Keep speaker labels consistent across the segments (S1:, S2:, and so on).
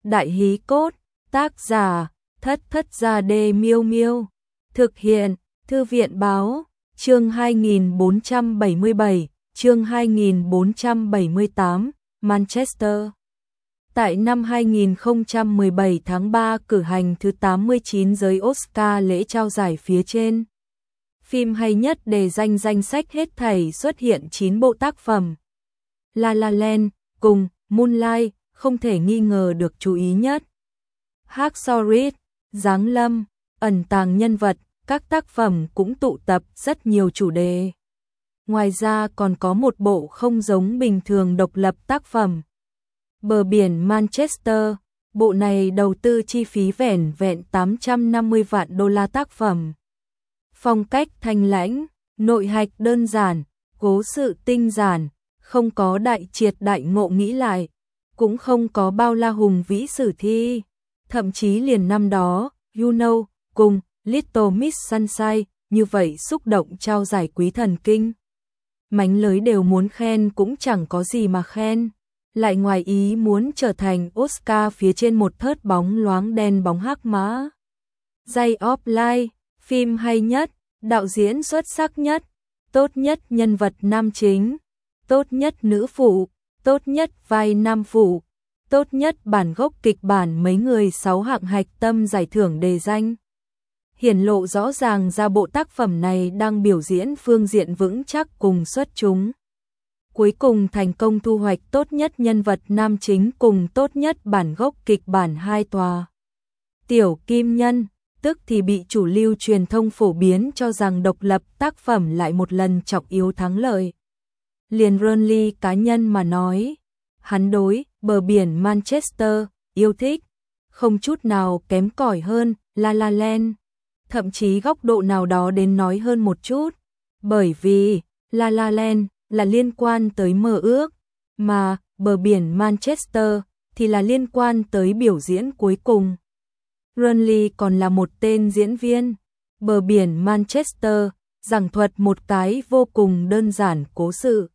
S1: Đại hí cốt, tác giả, Thất Thất Gia Đê Miêu Miêu. Thực hiện, Thư viện Báo, chương 2477, chương 2478, Manchester. Tại năm 2017 tháng 3 cử hành thứ 89 giới Oscar lễ trao giải phía trên. Phim hay nhất đề danh sách hết thảy xuất hiện 9 bộ tác phẩm. La La Land cùng Moonlight không thể nghi ngờ được chú ý nhất. Hacksaw Ridge, Giáng lâm, ẩn tàng nhân vật, các tác phẩm cũng tụ tập rất nhiều chủ đề. Ngoài ra còn có một bộ không giống bình thường độc lập tác phẩm. Bờ biển Manchester, bộ này đầu tư chi phí vẻn vẹn 850 vạn đô la tác phẩm. Phong cách thanh lãnh, nội hạch đơn giản, cố sự tinh giản, không có đại triệt đại ngộ nghĩ lại, cũng không có bao la hùng vĩ sử thi. Thậm chí liền năm đó, You Know, cùng Little Miss Sunshine, như vậy xúc động trao giải quý thần kinh. Mánh lới đều muốn khen cũng chẳng có gì mà khen. Lại ngoài ý muốn trở thành Oscar phía trên một thớt bóng loáng đen bóng hắc mã. Day of Light, phim hay nhất, đạo diễn xuất sắc nhất, tốt nhất nhân vật nam chính, tốt nhất nữ phụ, tốt nhất vai nam phụ, tốt nhất bản gốc kịch bản mấy người 6 hạng hạch tâm giải thưởng đề danh. Hiển lộ rõ ràng ra bộ tác phẩm này đang biểu diễn phương diện vững chắc cùng xuất chúng. Cuối cùng thành công thu hoạch tốt nhất nhân vật nam chính cùng tốt nhất bản gốc kịch bản 2 tòa. Tiểu kim nhân, tức thì bị chủ lưu truyền thông phổ biến cho rằng độc lập tác phẩm lại một lần trọng yếu thắng lợi. Liền Burnley cá nhân mà nói, hắn đối Bờ biển Manchester yêu thích, không chút nào kém cỏi hơn La La Land, thậm chí góc độ nào đó đến nói hơn một chút, bởi vì La La Land là liên quan tới mơ ước, mà Bờ biển Manchester thì là liên quan tới biểu diễn cuối cùng. Burnley còn là một tên diễn viên. Bờ biển Manchester giảng thuật một cái vô cùng đơn giản cố sự.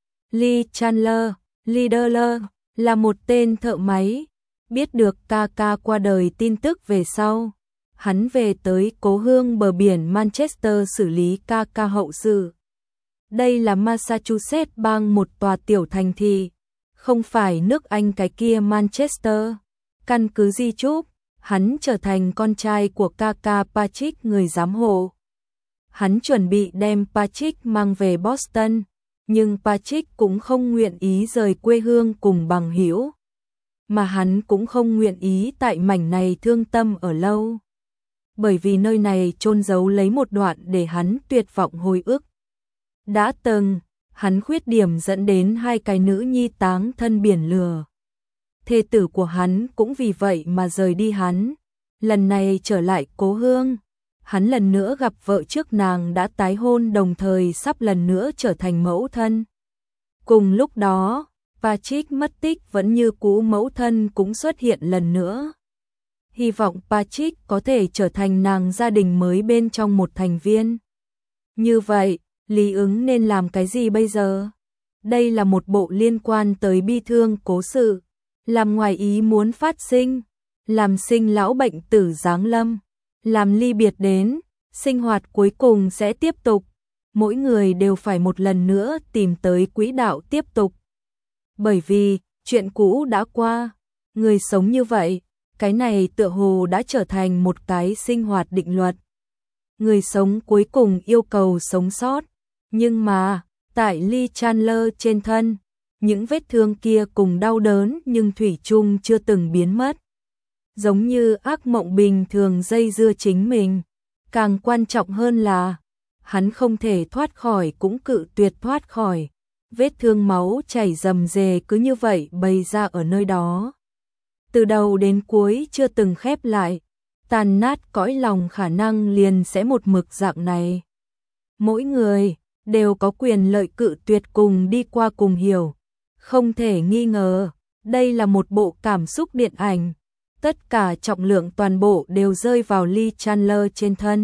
S1: Lee Chandler, Leader là một tên thợ máy, biết được ca ca qua đời tin tức về sau. Hắn về tới cố hương bờ biển Manchester xử lý ca ca hậu sự. Đây là Massachusetts bang, một tòa tiểu thành thị, không phải nước Anh cái kia Manchester. Căn cứ di chúc, hắn trở thành con trai của ca ca Patrick người giám hộ. Hắn chuẩn bị đem Patrick mang về Boston, nhưng Patrick cũng không nguyện ý rời quê hương cùng bằng hữu, mà hắn cũng không nguyện ý tại mảnh này thương tâm ở lâu. Bởi vì nơi này chôn giấu lấy một đoạn để hắn tuyệt vọng hồi ức. Đã từng, hắn khuyết điểm dẫn đến 2 cái nữ nhi táng thân biển lửa. Thê tử của hắn cũng vì vậy mà rời đi hắn. Lần này trở lại cố hương, hắn lần nữa gặp vợ trước nàng đã tái hôn, đồng thời sắp lần nữa trở thành mẫu thân. Cùng lúc đó, Patrick mất tích vẫn như cũ, mẫu thân cũng xuất hiện lần nữa. Hy vọng Patrick có thể trở thành nàng gia đình mới bên trong một thành viên. Như vậy, Lý Ứng nên làm cái gì bây giờ? Đây là một bộ liên quan tới bi thương cố sự, làm ngoài ý muốn phát sinh, làm sinh lão bệnh tử giáng lâm, làm ly biệt đến, sinh hoạt cuối cùng sẽ tiếp tục. Mỗi người đều phải một lần nữa tìm tới quỹ đạo tiếp tục. Bởi vì, chuyện cũ đã qua, người sống như vậy, cái này tựa hồ đã trở thành một cái sinh hoạt định luật. Người sống cuối cùng yêu cầu sống sót, nhưng mà, tại Lee Chandler trên thân, những vết thương kia cùng đau đớn nhưng thủy chung chưa từng biến mất. Giống như ác mộng bình thường dây dưa chính mình. Càng quan trọng hơn là, hắn không thể thoát khỏi cũng cự tuyệt thoát khỏi. Vết thương máu chảy rầm rề cứ như vậy bày ra ở nơi đó. Từ đầu đến cuối chưa từng khép lại, tàn nát cõi lòng khả năng liền sẽ một mực dạng này. Mỗi người đều có quyền lợi cự tuyệt cùng đi qua cùng hiểu. Không thể nghi ngờ, đây là một bộ cảm xúc điện ảnh. Tất cả trọng lượng toàn bộ đều rơi vào Lee Chandler trên thân.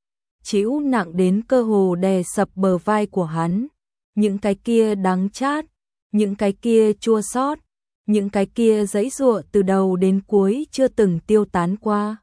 S1: Chịu nặng đến cơ hồ đè sập bờ vai của hắn. Những cái kia đắng chát, những cái kia chua xót, những cái kia giãy giụa từ đầu đến cuối chưa từng tiêu tán qua.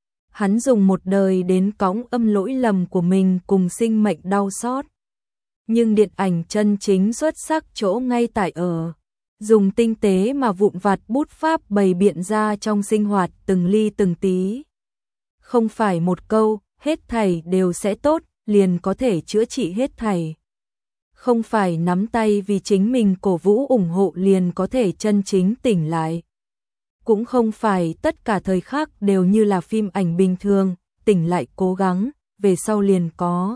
S1: Hắn dùng một đời đến cõng âm lỗi lầm của mình cùng sinh mệnh đau xót. Nhưng điện ảnh chân chính xuất sắc chỗ ngay tại ở dùng tinh tế mà vụn vặt bút pháp bày biện ra trong sinh hoạt từng ly từng tí. Không phải một câu, hết thảy đều sẽ tốt, liền có thể chữa trị hết thảy. Không phải nắm tay vì chính mình cổ vũ ủng hộ liền có thể chân chính tỉnh lại. Cũng không phải tất cả thời khắc đều như là phim ảnh bình thường, tỉnh lại cố gắng, về sau liền có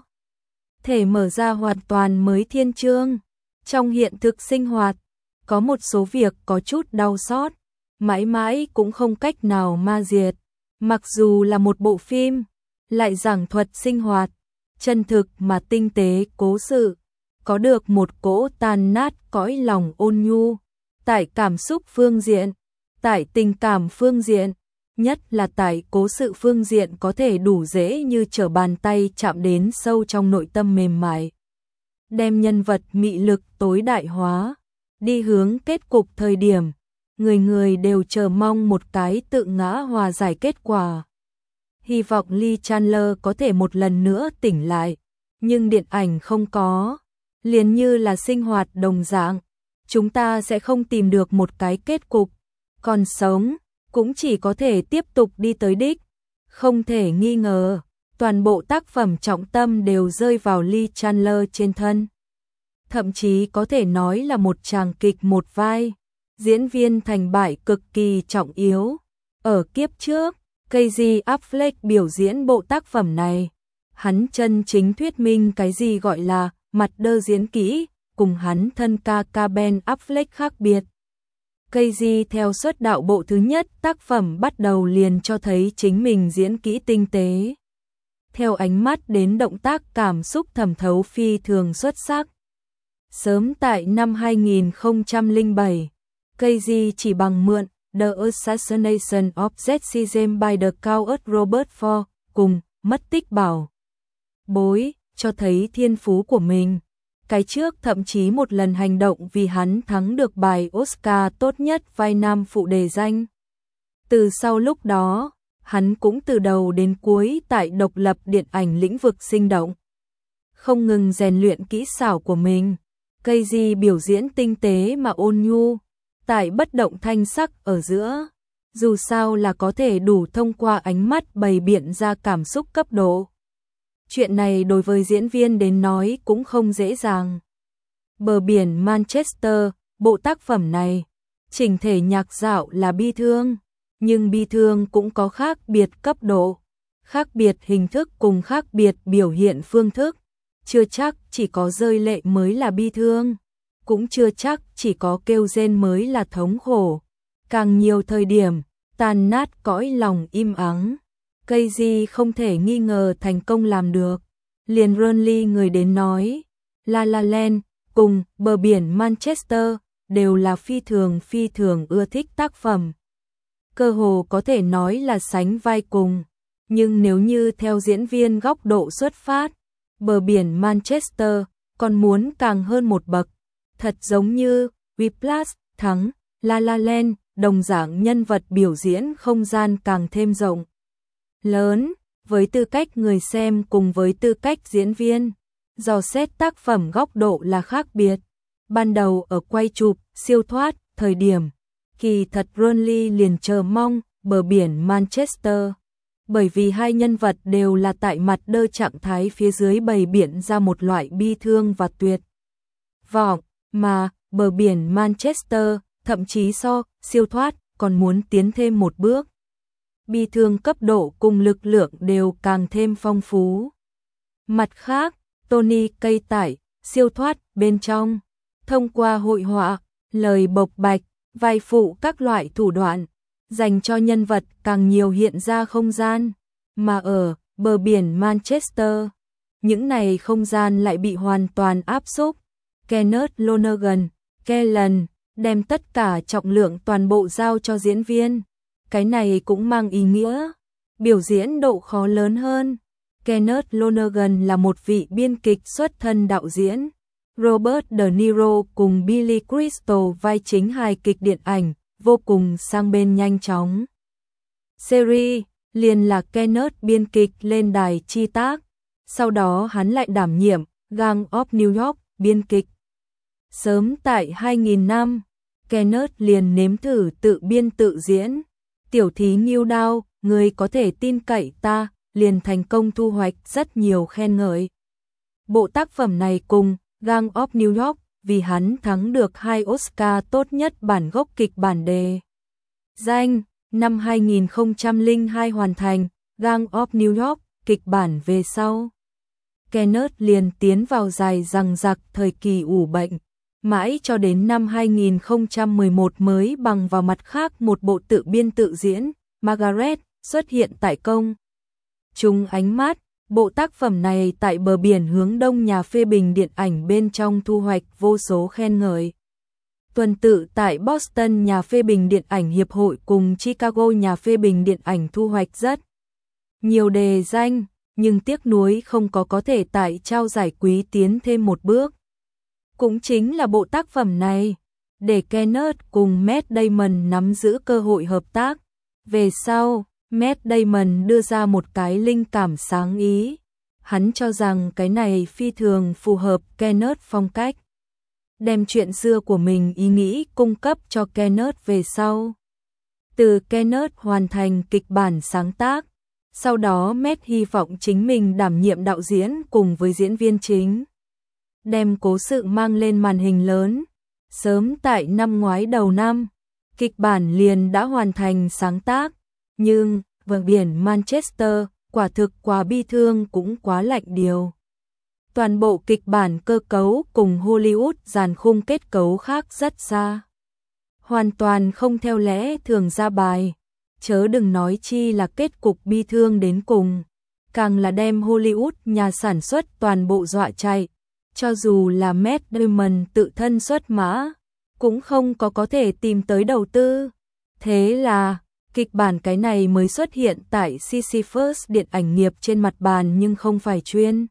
S1: thể mở ra hoàn toàn mới thiên chương. Trong hiện thực sinh hoạt, có một số việc có chút đau xót, mãi mãi cũng không cách nào ma diệt. Mặc dù là một bộ phim, lại giảng thuật sinh hoạt, chân thực mà tinh tế cố sự, có được một cỗ tan nát cõi lòng ôn nhu, tại cảm xúc phương diện, tại tình cảm phương diện, nhất là tại cố sự phương diện có thể đủ dễ như trở bàn tay chạm đến sâu trong nội tâm mềm mại. Đem nhân vật mị lực tối đại hóa, đi hướng kết cục thời điểm, người người đều chờ mong một cái tự ngã hòa giải kết quả. Hy vọng Lee Chandler có thể một lần nữa tỉnh lại, nhưng điện ảnh không có, liền như là sinh hoạt đồng dạng, chúng ta sẽ không tìm được một cái kết cục, còn sống, cũng chỉ có thể tiếp tục đi tới đích. Không thể nghi ngờ, toàn bộ tác phẩm trọng tâm đều rơi vào Lee Chandler trên thân. Thậm chí có thể nói là một tràng kịch một vai, diễn viên thành bại cực kỳ trọng yếu. Ở kiếp trước, Casey Affleck biểu diễn bộ tác phẩm này, hắn chân chính thuyết minh cái gì gọi là mặt đơ diễn kỹ, cùng hắn thân ca Ben Affleck khác biệt. Casey theo xuất đạo bộ thứ nhất tác phẩm bắt đầu liền cho thấy chính mình diễn kỹ tinh tế. Theo ánh mắt đến động tác cảm xúc thẩm thấu phi thường xuất sắc. Sớm tại năm 2007, Casey chỉ bằng mượn The Assassination of Jesse James by the Coward Robert Ford cùng Mất tích bảo bối cho thấy thiên phú của mình. Cái trước thậm chí một lần hành động vì hắn thắng được bài Oscar tốt nhất vai nam phụ đề danh. Từ sau lúc đó, hắn cũng từ đầu đến cuối tại độc lập điện ảnh lĩnh vực sinh động, không ngừng rèn luyện kỹ xảo của mình. Casey biểu diễn tinh tế mà ôn nhu, tại bất động thanh sắc ở giữa, dù sao là có thể đủ thông qua ánh mắt bày biện ra cảm xúc cấp độ. Chuyện này đối với diễn viên đến nói cũng không dễ dàng. Bờ biển Manchester, bộ tác phẩm này, chỉnh thể nhạc dạo là bi thương, nhưng bi thương cũng có khác biệt cấp độ, khác biệt hình thức cùng khác biệt biểu hiện phương thức. Chưa chắc chỉ có rơi lệ mới là bi thương, cũng chưa chắc chỉ có kêu rên mới là thống khổ. Càng nhiều thời điểm, tan nát cõi lòng im ắng. Casey không thể nghi ngờ thành công làm được. Liền Ronly người đến nói, La La Land cùng Bờ biển Manchester đều là phi thường ưa thích tác phẩm. Cơ hồ có thể nói là sánh vai cùng, nhưng nếu như theo diễn viên góc độ xuất phát, Bờ biển Manchester còn muốn càng hơn một bậc, thật giống như Whiplash thắng La La Land, đồng dạng nhân vật biểu diễn không gian càng thêm rộng lớn, với tư cách người xem cùng với tư cách diễn viên, dò xét tác phẩm góc độ là khác biệt. Ban đầu ở quay chụp siêu thoát thời điểm, kỳ thật Ronly liền chờ mong Bờ biển Manchester, bởi vì hai nhân vật đều là tại mặt đơ trạng thái phía dưới bày biện ra một loại bi thương và tuyệt vọng, mà Bờ biển Manchester thậm chí so siêu thoát còn muốn tiến thêm một bước. Bi thương cấp độ cùng lực lượng đều càng thêm phong phú. Mặt khác, Tony Kaye tại siêu thoát bên trong, thông qua hội họa, lời bộc bạch, vai phụ các loại thủ đoạn, dành cho nhân vật càng nhiều hiện ra không gian, mà ở Bờ biển Manchester, những này không gian lại bị hoàn toàn áp xúc. Kenneth Lonergan, Kellen, đem tất cả trọng lượng toàn bộ giao cho diễn viên. Cái này cũng mang ý nghĩa biểu diễn độ khó lớn hơn. Kenneth Lonergan là một vị biên kịch xuất thân đạo diễn, Robert De Niro cùng Billy Crystal vai chính hài kịch điện ảnh, vô cùng sang bên nhanh chóng. Series liền là Kenneth biên kịch lên đài chi tác, sau đó hắn lại đảm nhiệm Gang of New York biên kịch. Sớm tại 2000 năm, Kenneth liền nếm thử tự biên tự diễn. Tiểu thí Ngưu Đao, người có thể tin cậy ta, liền thành công thu hoạch rất nhiều khen ngợi. Bộ tác phẩm này cùng Gang of New York vì hắn thắng được 2 Oscar tốt nhất bản gốc kịch bản đề. Danh, năm 2002 hoàn thành, Gang of New York, kịch bản về sau. Kenneth liền tiến vào dài dằng dặc thời kỳ ủ bệnh, mãi cho đến năm 2011 mới bằng vào mặt khác một bộ tự biên tự diễn, Margaret, xuất hiện tại công chúng ánh mắt. Bộ tác phẩm này tại bờ biển hướng đông nhà phê bình điện ảnh bên trong thu hoạch vô số khen ngợi. Tuần tự tại Boston nhà phê bình điện ảnh hiệp hội cùng Chicago nhà phê bình điện ảnh thu hoạch rất nhiều đề danh, nhưng tiếc nuối không có thể tại trao giải quý tiến thêm một bước. Cũng chính là bộ tác phẩm này, để Kenneth cùng Matt Damon nắm giữ cơ hội hợp tác. Về sau, Matt Damon đưa ra một cái linh cảm sáng ý. Hắn cho rằng cái này phi thường phù hợp Kenneth phong cách. Đem chuyện xưa của mình ý nghĩ cung cấp cho Kenneth về sau. Từ Kenneth hoàn thành kịch bản sáng tác, sau đó Matt hy vọng chính mình đảm nhiệm đạo diễn cùng với diễn viên chính. Đem cố sự mang lên màn hình lớn. Sớm tại năm ngoái đầu năm, kịch bản liền đã hoàn thành sáng tác. Nhưng, bờ biển Manchester, quả thực quá bi thương cũng quá lạnh điều. Toàn bộ kịch bản cơ cấu cùng Hollywood dàn khung kết cấu khác rất xa. Hoàn toàn không theo lẽ thường ra bài. Chớ đừng nói chi là kết cục bi thương đến cùng. Càng là đem Hollywood nhà sản xuất toàn bộ dọa chạy. Cho dù là Matt Damon tự thân xuất mã, cũng không có thể tìm tới đầu tư. Thế là, kịch bản cái này mới xuất hiện tại Sisyphus điện ảnh nghiệp trên mặt bàn nhưng không phải chuyên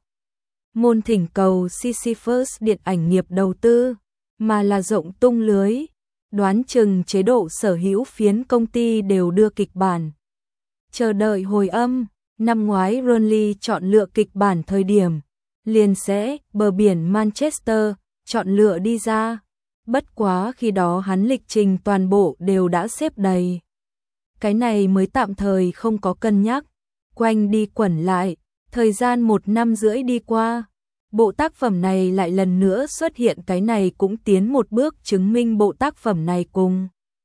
S1: môn thỉnh cầu Sisyphus điện ảnh nghiệp đầu tư, mà là rộng tung lưới. Đoán chừng chế độ sở hữu phiến công ty đều đưa kịch bản. Chờ đợi hồi âm, năm ngoái Ronley chọn lựa kịch bản thời điểm, liền sẽ bờ biển Manchester chọn lựa đi ra. Bất quá khi đó hắn lịch trình toàn bộ đều đã xếp đầy. Cái này mới tạm thời không có cân nhắc. Quanh đi quẩn lại, thời gian 1 năm rưỡi đi qua. Bộ tác phẩm này lại lần nữa xuất hiện, cái này cũng tiến một bước chứng minh bộ tác phẩm này cùng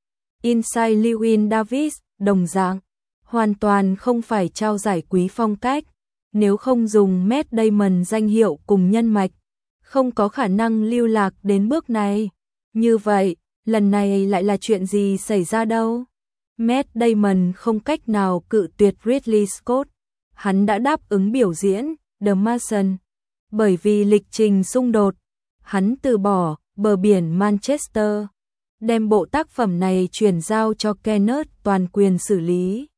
S1: Inside Llewyn Davis đồng dạng, hoàn toàn không phải trao giải quý phong cách. Nếu không dùng Matt Damon danh hiệu cùng nhân mạch, không có khả năng lưu lạc đến bước này. Như vậy, lần này lại là chuyện gì xảy ra đâu? Matt Damon không cách nào cự tuyệt Ridley Scott. Hắn đã đáp ứng biểu diễn The Martian. Bởi vì lịch trình xung đột, hắn từ bỏ bờ biển Manchester, đem bộ tác phẩm này chuyển giao cho Kenneth toàn quyền xử lý.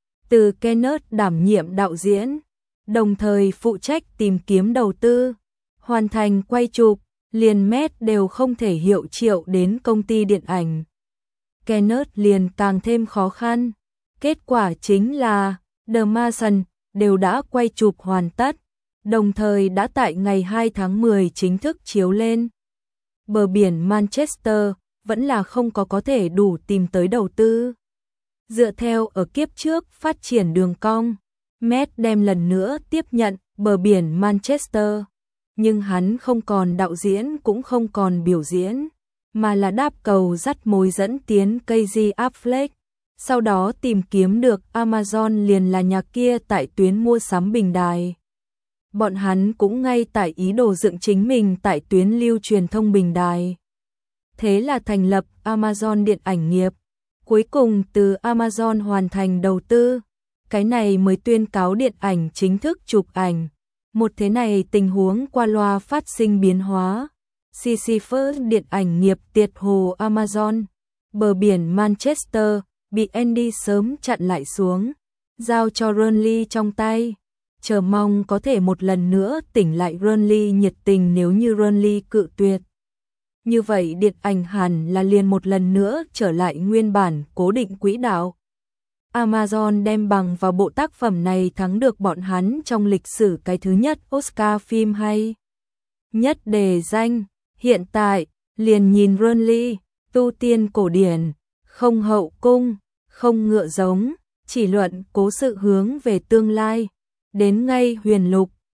S1: Từ Kenneth đảm nhiệm đạo diễn, đồng thời phụ trách tìm kiếm đầu tư, hoàn thành quay chụp, liền Matt đều không thể hiệu triệu đến công ty điện ảnh. Kenneth liền càng thêm khó khăn. Kết quả chính là The Martian đều đã quay chụp hoàn tất, đồng thời đã tại ngày 2 tháng 10 chính thức chiếu lên. Bờ biển Manchester vẫn là không có thể đủ tìm tới đầu tư. Dựa theo ở kiếp trước phát triển đường cong, Matt đem lần nữa tiếp nhận bờ biển Manchester, nhưng hắn không còn đạo diễn cũng không còn biểu diễn, mà là đáp cầu dắt mối dẫn tiến Casey Affleck. Sau đó tìm kiếm được Amazon liền là nhà kia tại tuyến mua sắm bình đài. Bọn hắn cũng ngay tại ý đồ dựng chính mình tại tuyến lưu truyền thông bình đài. Thế là thành lập Amazon điện ảnh nghiệp. Cuối cùng từ Amazon hoàn thành đầu tư, cái này mới tuyên cáo điện ảnh chính thức chụp ảnh. Một thế này tình huống qua loa phát sinh biến hóa. Sisyphus điện ảnh nghiệp tiệt hồ Amazon. Bờ biển Manchester bị Andy sớm chặn lại xuống, giao cho Ronley trong tay. chờ mong có thể một lần nữa tỉnh lại Renly nhiệt tình nếu như Renly cự tuyệt. Như vậy điện ảnh hẳn là liền một lần nữa trở lại nguyên bản cố định quỹ đạo. Amazon đem bằng vào bộ tác phẩm này thắng được bọn hắn trong lịch sử cái thứ nhất Oscar phim hay nhất đề danh. Hiện tại, liền nhìn Renly, tu tiên cổ điển, không hậu cung, không ngựa giống, chỉ luận cố sự hướng về tương lai. Đến ngay huyền lục,